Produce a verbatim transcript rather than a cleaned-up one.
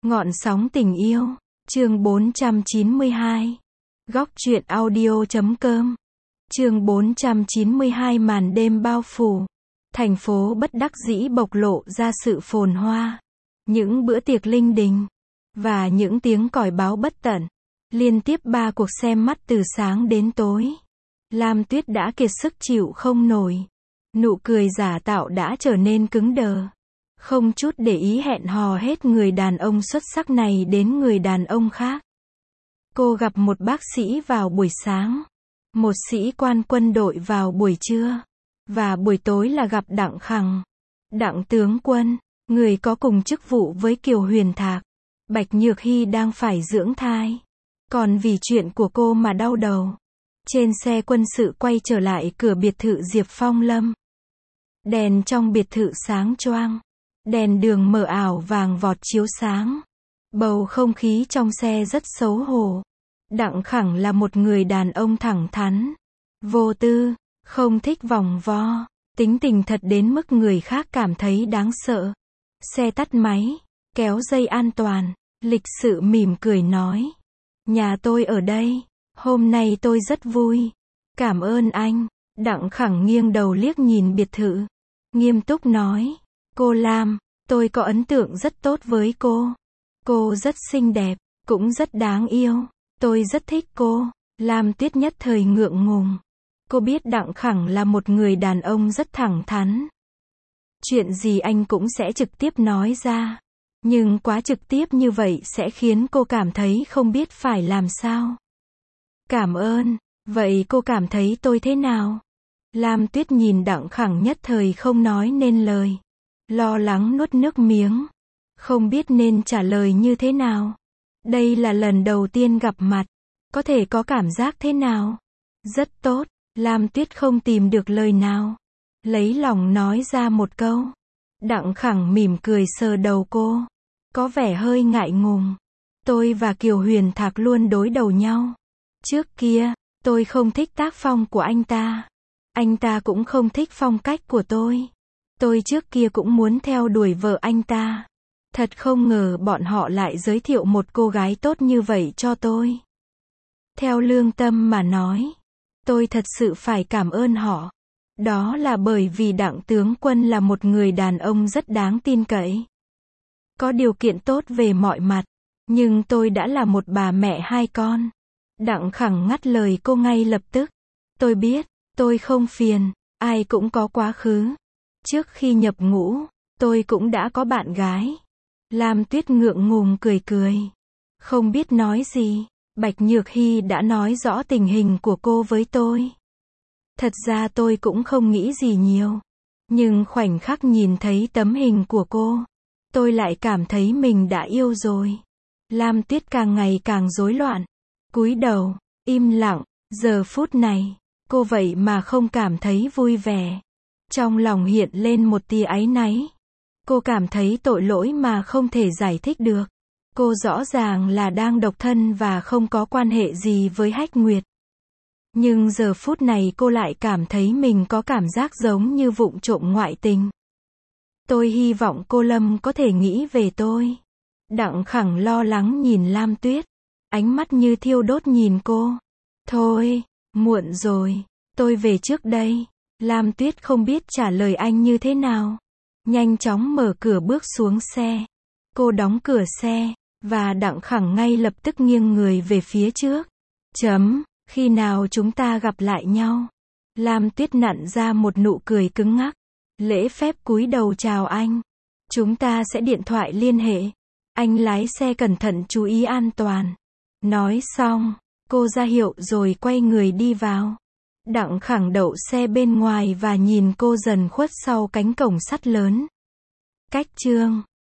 Ngọn sóng tình yêu, chương bốn trăm chín mươi hai. Góc truyện audio chấm com. Chương bốn trăm chín mươi hai. Màn đêm bao phủ. Thành phố bất đắc dĩ bộc lộ ra sự phồn hoa. Những bữa tiệc linh đình. Và những tiếng còi báo bất tận. Liên tiếp ba cuộc xem mắt từ sáng đến tối. Lam Tuyết đã kiệt sức chịu không nổi. Nụ cười giả tạo đã trở nên cứng đờ. Không chút để ý hẹn hò hết người đàn ông xuất sắc này đến người đàn ông khác. Cô gặp một bác sĩ vào buổi sáng, một sĩ quan quân đội vào buổi trưa, và buổi tối là gặp Đặng Khẳng. Đặng tướng quân, người có cùng chức vụ với Kiều Huyền Thạc. Bạch Nhược Hy đang phải dưỡng thai, còn vì chuyện của cô mà đau đầu. Trên xe quân sự quay trở lại cửa biệt thự Diệp Phong Lâm. Đèn trong biệt thự sáng choang. Đèn đường mờ ảo vàng vọt chiếu sáng. Bầu không khí trong xe rất xấu hổ. Đặng Khẳng là một người đàn ông thẳng thắn, vô tư, không thích vòng vo, tính tình thật đến mức người khác cảm thấy đáng sợ. Xe tắt máy, kéo dây an toàn, lịch sự mỉm cười nói. Nhà tôi ở đây, hôm nay tôi rất vui. Cảm ơn anh. Đặng Khẳng nghiêng đầu liếc nhìn biệt thự. Nghiêm túc nói. Cô Lam, tôi có ấn tượng rất tốt với cô. Cô rất xinh đẹp, cũng rất đáng yêu. Tôi rất thích cô. Lam Tuyết nhất thời ngượng ngùng. Cô biết Đặng Khẳng là một người đàn ông rất thẳng thắn. Chuyện gì anh cũng sẽ trực tiếp nói ra. Nhưng quá trực tiếp như vậy sẽ khiến cô cảm thấy không biết phải làm sao. Cảm ơn. Vậy cô cảm thấy tôi thế nào? Lam Tuyết nhìn Đặng Khẳng nhất thời không nói nên lời. Lo lắng nuốt nước miếng. Không biết nên trả lời như thế nào. Đây là lần đầu tiên gặp mặt. Có thể có cảm giác thế nào? Rất tốt. Lam Tuyết không tìm được lời nào. Lấy lòng nói ra một câu. Đặng Khẳng mỉm cười sờ đầu cô. Có vẻ hơi ngại ngùng. Tôi và Kiều Huyền Thạc luôn đối đầu nhau. Trước kia, tôi không thích tác phong của anh ta. Anh ta cũng không thích phong cách của tôi. Tôi trước kia cũng muốn theo đuổi vợ anh ta. Thật không ngờ bọn họ lại giới thiệu một cô gái tốt như vậy cho tôi. Theo lương tâm mà nói, tôi thật sự phải cảm ơn họ. Đó là bởi vì Đặng tướng quân là một người đàn ông rất đáng tin cậy. Có điều kiện tốt về mọi mặt. Nhưng tôi đã là một bà mẹ hai con. Đặng Khẳng ngắt lời cô ngay lập tức. Tôi biết, tôi không phiền, ai cũng có quá khứ. Trước khi nhập ngũ, tôi cũng đã có bạn gái. Lam Tuyết ngượng ngùng cười cười. Không biết nói gì. Bạch Nhược Hy đã nói rõ tình hình của cô với tôi. Thật ra tôi cũng không nghĩ gì nhiều. Nhưng khoảnh khắc nhìn thấy tấm hình của cô, tôi lại cảm thấy mình đã yêu rồi. Lam Tuyết càng ngày càng rối loạn. Cúi đầu, im lặng. Giờ phút này, cô vậy mà không cảm thấy vui vẻ. Trong lòng hiện lên một tia áy náy. Cô cảm thấy tội lỗi mà không thể giải thích được. Cô rõ ràng là đang độc thân và không có quan hệ gì với Hách Nguyệt. Nhưng giờ phút này cô lại cảm thấy mình có cảm giác giống như vụng trộm ngoại tình. Tôi hy vọng cô Lâm có thể nghĩ về tôi. Đặng Khẳng lo lắng nhìn Lam Tuyết. Ánh mắt như thiêu đốt nhìn cô. Thôi, muộn rồi. Tôi về trước đây. Lam Tuyết không biết trả lời anh như thế nào. Nhanh chóng mở cửa bước xuống xe. Cô đóng cửa xe, và Đặng Khẳng ngay lập tức nghiêng người về phía trước. Chấm, khi nào chúng ta gặp lại nhau? Lam Tuyết nặn ra một nụ cười cứng ngắc. Lễ phép cúi đầu chào anh. Chúng ta sẽ điện thoại liên hệ. Anh lái xe cẩn thận chú ý an toàn. Nói xong, cô ra hiệu rồi quay người đi vào. Đặng Khẳng đậu xe bên ngoài và nhìn cô dần khuất sau cánh cổng sắt lớn. Cách chương